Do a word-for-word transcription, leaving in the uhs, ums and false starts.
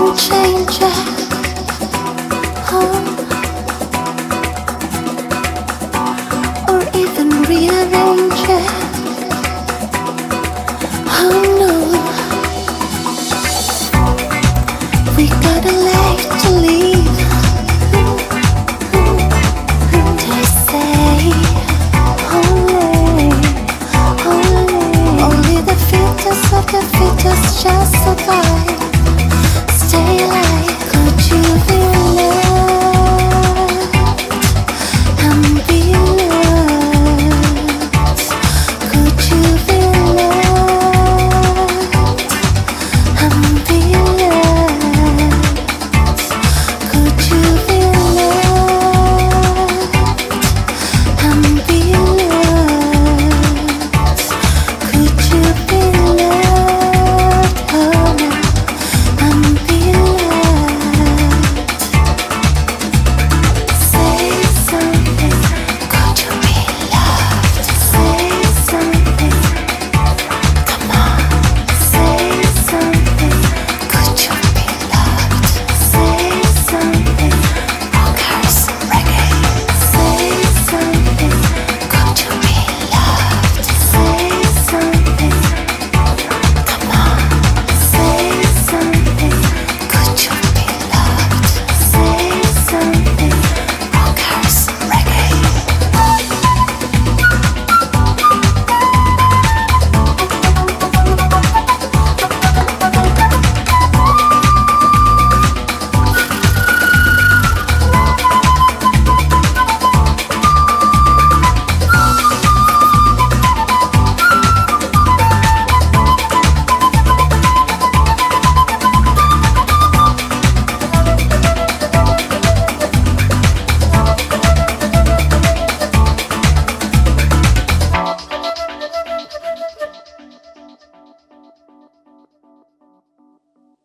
can change it. Oh. Or even rearrange it. Oh no. We got a life to leave. They say only, only, only the fittest of the fittest shall survive. Stay alive. Could you be loved and be loved? Could you be loved and be loved? Could you be loved and be loved? Could you be loved?